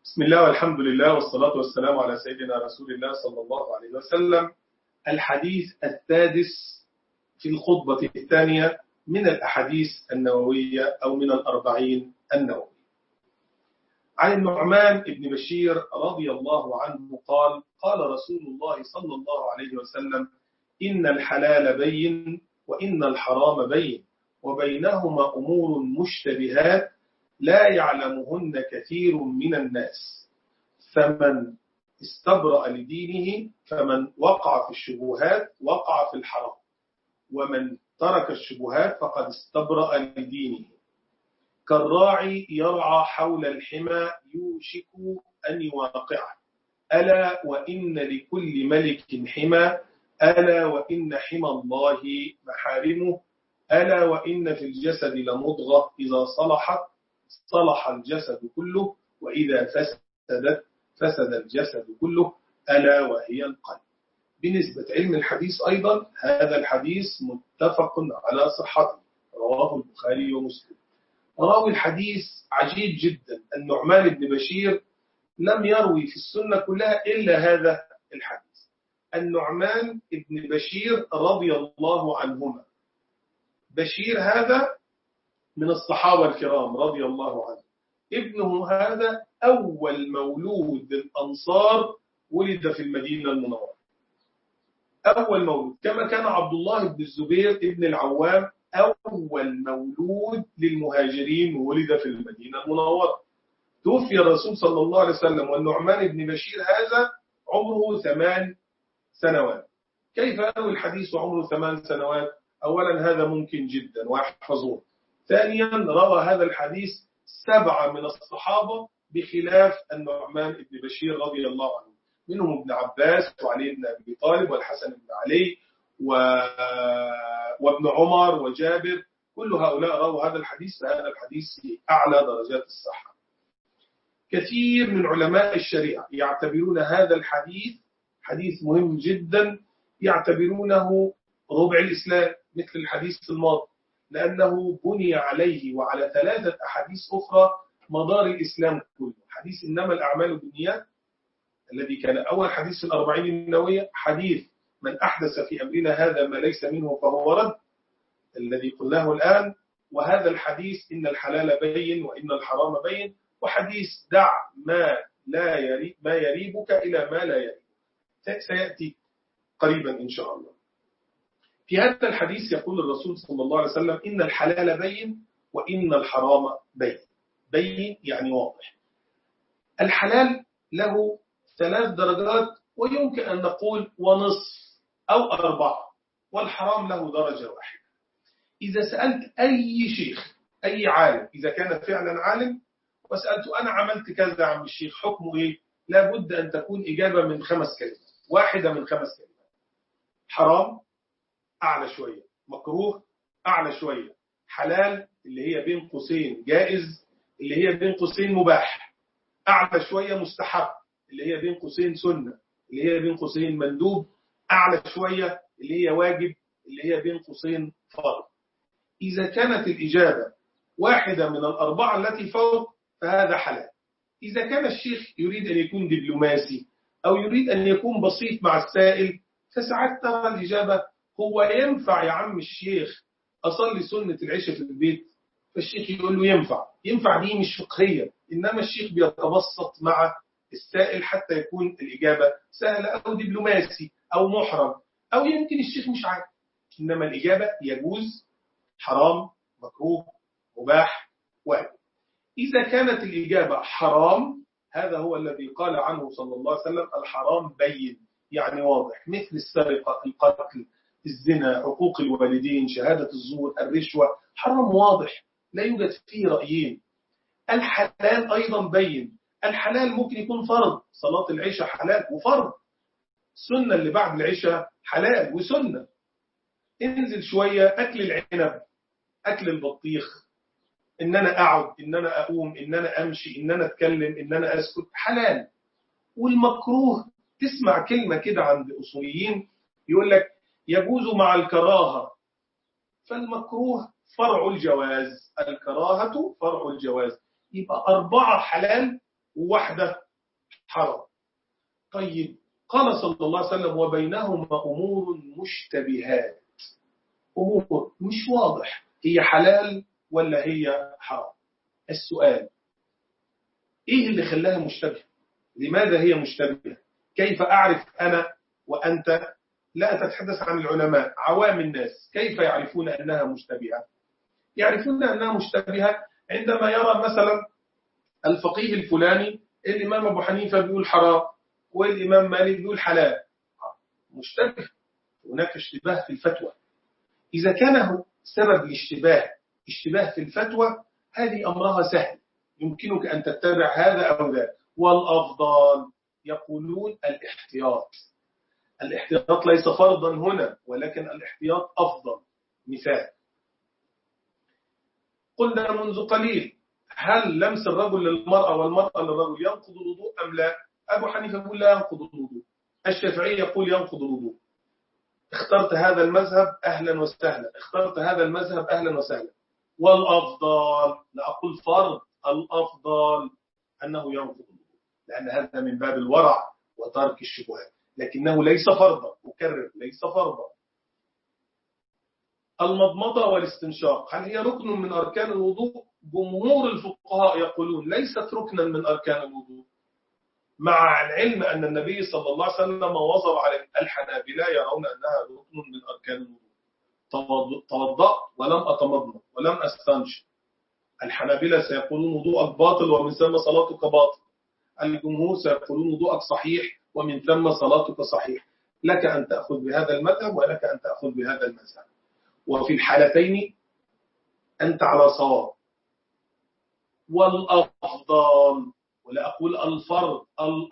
بسم الله والحمد لله والصلاة والسلام على سيدنا رسول الله صلى الله عليه وسلم. الحديث السادس في الخطبة الثانية من الأحاديث النووية أو من الأربعين النووية. عن النعمان بن بشير رضي الله عنه قال: قال رسول الله صلى الله عليه وسلم: إن الحلال بين وإن الحرام بين وبينهما أمور مشتبهات لا يعلمهن كثير من الناس، فمن استبرأ لدينه فمن وقع في الشبهات وقع في الحرام، ومن ترك الشبهات فقد استبرأ لدينه. كالراعي يرعى حول الحمى يوشك أن يواقعه، ألا وإن لكل ملك حمى، ألا وإن حمى الله محارمه، ألا وإن في الجسد لمضغة إذا صلحت صلح الجسد كله، وإذا فسدت فسد الجسد كله، ألا وهي القلب. بنسبة علم الحديث أيضا هذا الحديث متفق على صحته، رواه البخاري ومسلم. راوي الحديث عجيب جدا، النعمان بن بشير لم يروي في السنة كلها إلا هذا الحديث. النعمان بن بشير رضي الله عنهما، بشير هذا من الصحابة الكرام رضي الله عنه، ابنه هذا أول مولود بالأنصار ولد في المدينة المنورة، أول مولود، كما كان عبد الله بن الزبير ابن العوام أول مولود للمهاجرين ولد في المدينة المنورة. توفي الرسول صلى الله عليه وسلم والنعمان بن بشير هذا عمره 8 سنوات. كيف يروي الحديث وعمره 8 سنوات؟ أولا هذا ممكن جدا واحفظوه. ثانيا روى هذا الحديث 7 من الصحابة بخلاف النعمان بن بشير رضي الله عنه، منهم ابن عباس وعلي بن أبي طالب والحسن بن علي وابن عمر وجابر، كل هؤلاء رووا هذا الحديث، فهذا الحديث في أعلى درجات الصحة. كثير من علماء الشريعة يعتبرون هذا الحديث حديث مهم جدا، يعتبرونه ربع الإسلام مثل الحديث الماضي، لأنه بني عليه وعلى 3 أحاديث أخرى مدار الإسلام كله. حديث إنما الأعمال بالنيات الذي كان أول حديث في الأربعين النووية، حديث من أحدث في أمرنا هذا ما ليس منه فهو رد الذي قلناه الآن، وهذا الحديث إن الحلال بين وإن الحرام بين، وحديث دع ما يريبك إلى ما لا يريبك، سيأتي قريبا إن شاء الله. في هذا الحديث يقول الرسول صلى الله عليه وسلم: إن الحلال بين وإن الحرام بين. بين يعني واضح. الحلال له 3 درجات، ويمكن أن نقول ونصف أو 4، والحرام له درجة واحدة. إذا سألت أي شيخ أي عالم، إذا كان فعلا عالم، وسألته أنا عملت كذا يا عم الشيخ حكمه إيه؟ لابد أن تكون إجابة من 5 كلمات، واحدة من 5 كلمات. حرام أعلى شوية، مكروه أعلى شوية، حلال اللي هي بين قوسين جائز اللي هي بين قوسين مباح، أعلى شوية مستحب اللي هي بين قوسين سنة اللي هي بين قوسين مندوب، أعلى شوية اللي هي واجب اللي هي بين قوسين فرض. إذا كانت الإجابة واحدة من ال4 التي فوق فهذا حلال. إذا كان الشيخ يريد أن يكون دبلوماسي أو يريد أن يكون بسيط مع السائل، فساعات ترى الإجابة هو ينفع يا عم الشيخ أصلي سنة العشاء في البيت؟ فالشيخ يقول له ينفع دي مش فقهية، إنما الشيخ بيتبسط مع السائل حتى يكون الإجابة سهلة، أو دبلوماسي أو محرم، أو يمكن الشيخ مش عارف، إنما الإجابة يجوز، حرام، مكروه، مباح، واجب. إذا كانت الإجابة حرام، هذا هو الذي قال عنه صلى الله عليه وسلم: الحرام بين، يعني واضح، مثل السرقة، القتل، الزنا، حقوق الوالدين، شهادة الزور، الرشوة، حرام واضح لا يوجد فيه رأيين. الحلال أيضا بين، الحلال ممكن يكون فرض، صلاة العشاء حلال وفرض، سنة اللي بعد العشاء حلال وسنة، انزل شوية، أكل العنب، أكل البطيخ، إن أنا أقعد، إن أنا أقوم، إن أنا أمشي، إن أنا أتكلم، إن أنا أسكت، حلال. والمكروه تسمع كلمة كده عند أصوليين يقول لك يجوز مع الكراهة، فالمكروه فرع الجواز، الكراهة فرع الجواز. يبقى 4 حلال وواحدة حرام. طيب قال صلى الله عليه وسلم وبينهما أمور مشتبهات، أمور مش واضح هي حلال ولا هي حرام. السؤال إيه اللي خلاها مشتبهة؟ لماذا هي مشتبهة؟ كيف أعرف أنا وأنت؟ لا أتتحدث عن العلماء، عوام الناس كيف يعرفون أنها مشتبهة؟ يعرفون أنها مشتبهة عندما يرى مثلا الفقيه الفلاني الإمام أبو حنيفة بيقول حرام والإمام مالك بيقول حلال، مشتبه، هناك اشتباه في الفتوى. إذا كان سبب الاشتباه اشتباه في الفتوى هذه أمرها سهل، يمكنك أن تتبع هذا أو ذاك، والأفضل يقولون الاحتياط. الاحتياط ليس فرضا هنا ولكن الاحتياط أفضل. مثال قلنا منذ قليل هل لمس الرجل للمرأة والمرأة للرجل ينقض الوضوء أم لا؟ أبو حنيفة يقول لا ينقض الوضوء، الشافعي يقول ينقض الوضوء. اخترت هذا المذهب أهلا وسهلا، اخترت هذا المذهب أهلا وسهلا. والأفضل لا أقول فرض، الأفضل أنه ينقض الوضوء، لأن هذا من باب الورع وترك الشبهات، لكنه ليس فرضا، أكرر ليس فرضا. المضمضة والاستنشاق هل هي ركن من أركان الوضوء؟ جمهور الفقهاء يقولون ليست ركنا من أركان الوضوء، مع العلم أن النبي صلى الله عليه وسلم وظر عليه. الحنابلة يرون أنها ركن من أركان الوضوء. توضأت ولم أتمضمض ولم أستنشق، الحنابلة سيقولون وضوءك باطل ومن ثم صلاتك باطل. الجمهور سيقولون وضوءك صحيح ومن ثم صلاتك صحيح. لك أن تأخذ بهذا المذهب ولك أن تأخذ بهذا المذهب، وفي الحالتين أنت على صواب. والأفضل، ولا أقول الفرض،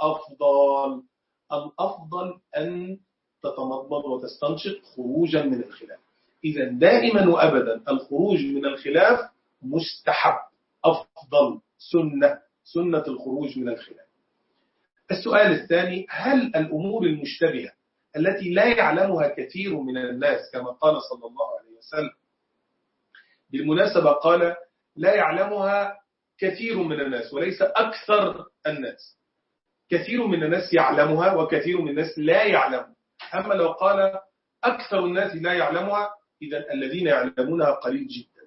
الأفضل أن تتمضمض وتستنشق خروجا من الخلاف. إذا دائما وأبدا الخروج من الخلاف مستحب، أفضل، سنة الخروج من الخلاف. السؤال الثاني هل الأمور المشتبهة التي لا يعلمها كثير من الناس كما قال صلى الله عليه وسلم، بالمناسبة قال لا يعلمها كثير من الناس وليس أكثر الناس، كثير من الناس يعلمها وكثير من الناس لا يعلمها. أما لو قال أكثر الناس لا يعلمها إذا الذين يعلمونها قليل جدا.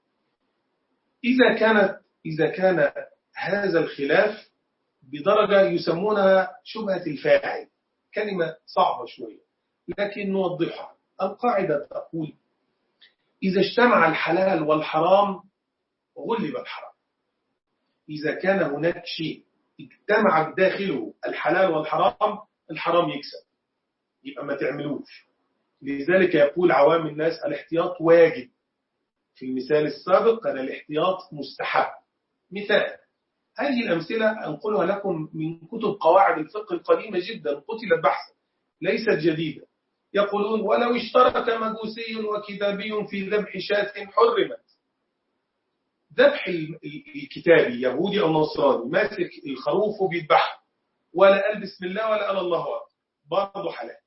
إذا كان هذا الخلاف بدرجة يسمونها شبهة الفاعل، كلمة صعبة شوية لكن نوضحها. القاعدة تقول إذا اجتمع الحلال والحرام غلب الحرام. إذا كان هناك شيء اجتمع داخله الحلال والحرام الحرام يكسب، يبقى ما تعملوش. لذلك يقول عوام الناس الاحتياط واجب. في المثال السابق كان الاحتياط مستحب. مثال، هذه الأمثلة أنقلها لكم من كتب قواعد الفقه القديمة جدا قتلت بحثا ليست جديدة. يقولون ولو اشترك مجوسي وكتابي في ذبح شاة حرمت. ذبح الكتابي يهودي أو نصراني ماسك الخروف وبيذبحه ولا قال بسم الله ولا قال الله أكبر برضه حلال.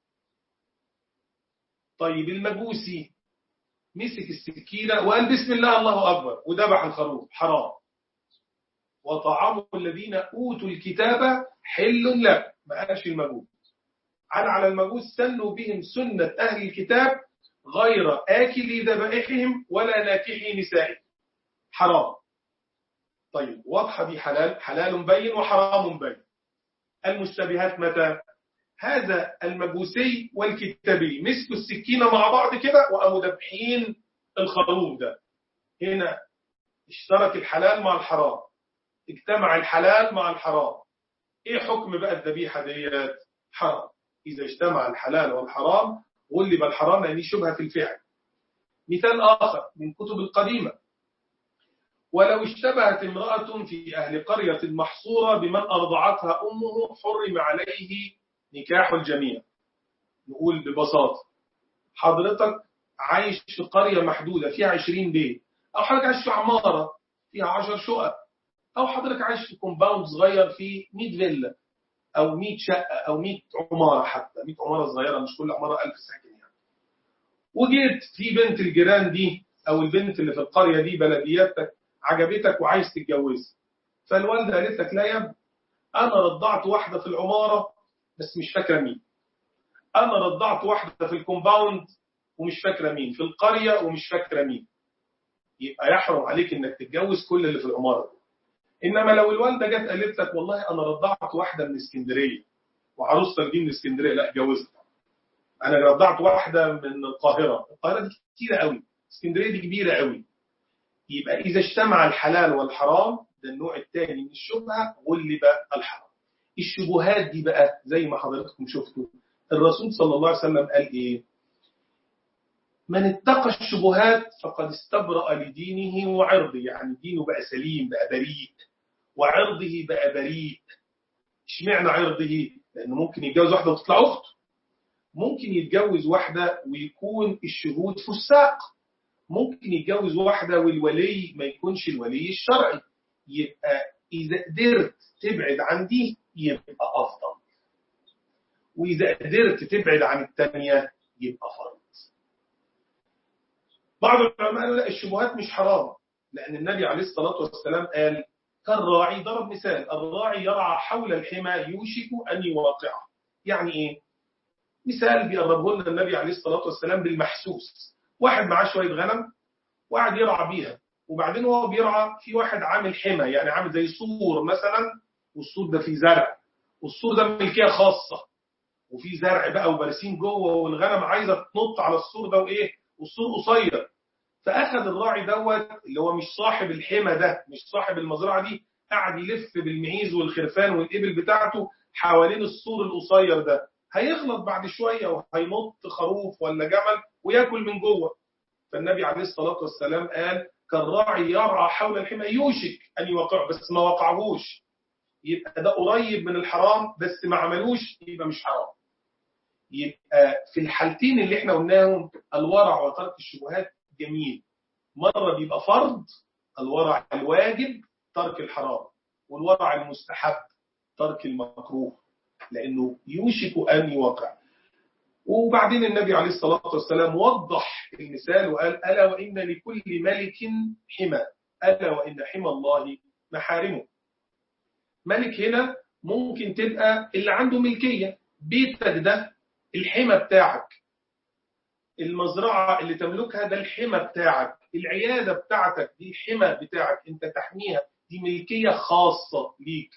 طيب المجوسي مسك السكينة وقال بسم الله الله أكبر وذبح الخروف، حرام. وطعام الذين أوتوا الكتاب حل لك، ما قالش المجوس. على المجوس سنوا بهم سنة أهل الكتاب غير آكلي ذبائحهم ولا ناكحي نسائهم، حرام. طيب واضحة دي، حلال بين وحرام بين. المشتبهات متى؟ هذا المجوسي والكتابي مسكوا السكينة مع بعض كده وقاموا ذبحين الخروف ده. هنا اشترك الحلال مع الحرام، اجتمع الحلال مع الحرام. ايه حكم بقى الذبيحة ديت؟ حرام. إذا اجتمع الحلال والحرام غلب الحرام لأنه شبهة في الفعل. مثال آخر من كتب القديمة، ولو اشتبهت امرأة في أهل قرية محصورة بمن أرضعتها أمه حرم عليه نكاح الجميع. نقول ببساطة حضرتك عايش في قرية محدودة فيها 20 بيت، أو حضرتك عايش في عمارة فيها 10 شقق، أو حضرتك عايش في كومباوند صغير فيه 100 فيلا أو 100 شقة أو 100 عمارة، حتى 100 عمارة صغيرة مش كل عمارة 1000 ساكن يعني. وجيت في بنت الجيران دي أو البنت اللي في القرية دي بلدياتك عجبتك وعايز تتجوزها، فالوالدة قالت لك لا يا ابني أنا رضعت واحدة في العمارة بس مش فاكرة مين، أنا رضعت واحدة في الكومباوند ومش فاكرة مين، في القرية ومش فاكرة مين، يبقى يحرم عليك إنك تتجوز كل اللي في العمارة. إنما لو الوالدة جت قالت لك والله أنا رضعت واحدة من اسكندرية وعروستك دي من اسكندرية، لا اتجوزها. أنا رضعت واحدة من القاهرة، القاهرة دي كتيرة قوي، اسكندرية دي كبيرة قوي. يبقى إذا اجتمع الحلال والحرام، ده النوع الثاني من الشبهة، غلب الحرام. الشبهات دي بقى زي ما حضراتكم شفتوا الرسول صلى الله عليه وسلم قال إيه؟ من اتقى الشبهات فقد استبرأ لدينه وعرضه، يعني دينه بقى سليم، بقى بريء، وعرضه بقى بريء. اشمعنى عرضه؟ لأنه ممكن يتجوز واحدة وتطلع أخته، ممكن يتجوز واحدة ويكون الشهود فساق، ممكن يتجوز واحدة والولي ما يكونش الولي الشرعي. يبقى إذا قدرت تبعد عن دي يبقى أفضل، وإذا قدرت تبعد عن التانية يبقى فرض. بعض العلماء قالوا لا، الشبهات مش حرام، لأن النبي عليه الصلاة والسلام قال كالراعي، ضرب مثال، الراعي يرعى حول الحمى يوشك أن يواقعه. يعني إيه؟ مثال بيقربه لنا النبي عليه الصلاة والسلام بالمحسوس. واحد معاه شوية غنم وقعد يرعى بيها، وبعدين هو بيرعى في واحد عامل حمى، يعني عامل زي سور مثلا، والسور ده فيه زرع، والسور ده ملكية خاصة، وفي زرع بقى وبرسيم جوه، والغنم عايزة تنط على السور ده وإيه، والسور قصير. فأخذ الراعي دوت اللي هو مش صاحب الحمى ده، مش صاحب المزرعة دي، قعد يلف بالمعيز والخرفان والإبل بتاعته حوالين السور القصير ده، هيخلط بعد شوية وهينط خروف ولا جمل وياكل من جوه. فالنبي عليه الصلاة والسلام قال كالراعي يرعى حول الحمى يوشك أن يوقعه، بس ما وقعهوش، يبقى ده قريب من الحرام، بس ما عملوش يبقى مش حرام. يبقى في الحالتين اللي احنا قلناهم الورع وترك الشبهات جميل. مرة بيبقى فرض، الورع الواجب ترك الحرام، والورع المستحب ترك المكروه، لأنه يوشك أن يوقع. وبعدين النبي عليه الصلاة والسلام وضح المثال وقال ألا وإن لكل ملك حمى، ألا وإن حمى الله محارمه. ملك هنا ممكن تبقى اللي عنده ملكية، بيتك ده الحمى بتاعك، المزرعة اللي تملكها ده الحمى بتاعك، العيادة بتاعتك دي الحمى بتاعك، انت تحميها، دي ملكية خاصة ليك.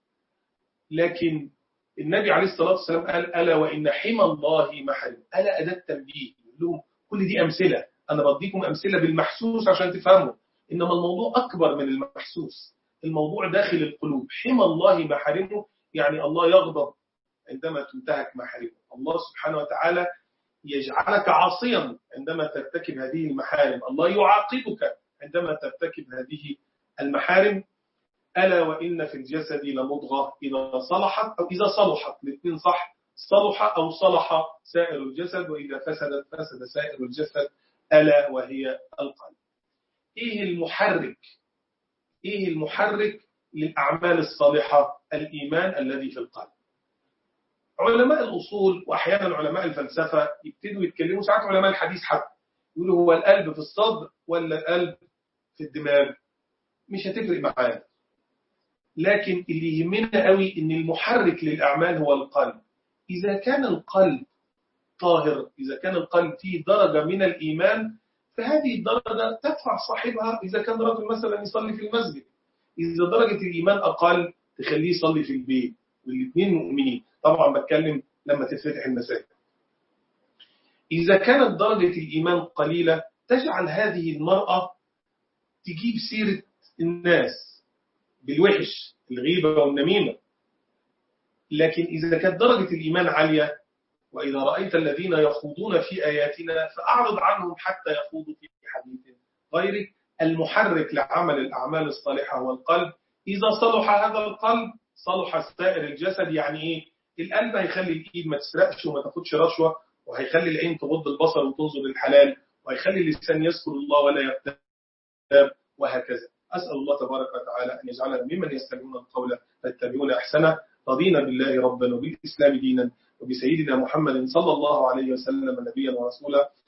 لكن النبي عليه الصلاة والسلام قال ألا وإن حمى الله محارم، ألا أداة تنبيه لهم. كل دي أمثلة، أنا بديكم أمثلة بالمحسوس عشان تفهموا، إنما الموضوع أكبر من المحسوس، الموضوع داخل القلوب. حمى الله محارمه يعني الله يغضب عندما تنتهك محارمه، الله سبحانه وتعالى يجعلك عاصيا عندما ترتكب هذه المحارم، الله يعاقبك عندما ترتكب هذه المحارم. ألا وإن في الجسد لمضغة إذا صلحت أو إذا صلحت، الاثنين صح، صلح أو صلح سائر الجسد، وإذا فسدت فسد سائر الجسد، ألا وهي القلب. إيه المحرك؟ إيه المحرك للأعمال الصالحة؟ الإيمان الذي في القلب. علماء الأصول وأحيانا علماء الفلسفة يبتدوا يتكلموا، ساعات علماء الحديث حتى يقولوا هو القلب في الصدر ولا القلب في الدماغ، مش هتفرق معانا، لكن اللي يهمنا قوي إن المحرك للأعمال هو القلب. إذا كان القلب طاهر، إذا كان القلب فيه درجة من الإيمان، فهذه الدرجة تدفع صاحبها إذا كان رجل مثلا يصلي في المسجد، إذا درجة الإيمان أقل تخليه يصلي في البيت، والاثنين مؤمنين. طبعا بتكلم لما تتفتح المساجد. إذا كانت درجة الإيمان قليلة تجعل هذه المرأة تجيب سيرة الناس بالوحش، الغيبة والنميمة. لكن إذا كانت درجة الإيمان عالية، وإذا رأيت الذين يخوضون في آياتنا فأعرض عنهم حتى يخوضوا في حديث غيره. المحرك لعمل الأعمال الصالحة هو القلب. إذا صلح هذا القلب صلح سائر الجسد. يعني إيه؟ القلب هيخلي الإيد ما تسرقش وما تاخدش رشوة، وهيخلي العين تغض البصر وتنظر للحلال، وهيخلي اللسان يذكر الله ولا يغتاب، وهكذا. أسأل الله تبارك وتعالى أن يجعلنا ممن يستمعون القول فيتبعون أحسنه. رضينا بالله ربا وبالإسلام دينا وبسيدنا محمد صلى الله عليه وسلم نبيا ورسولا.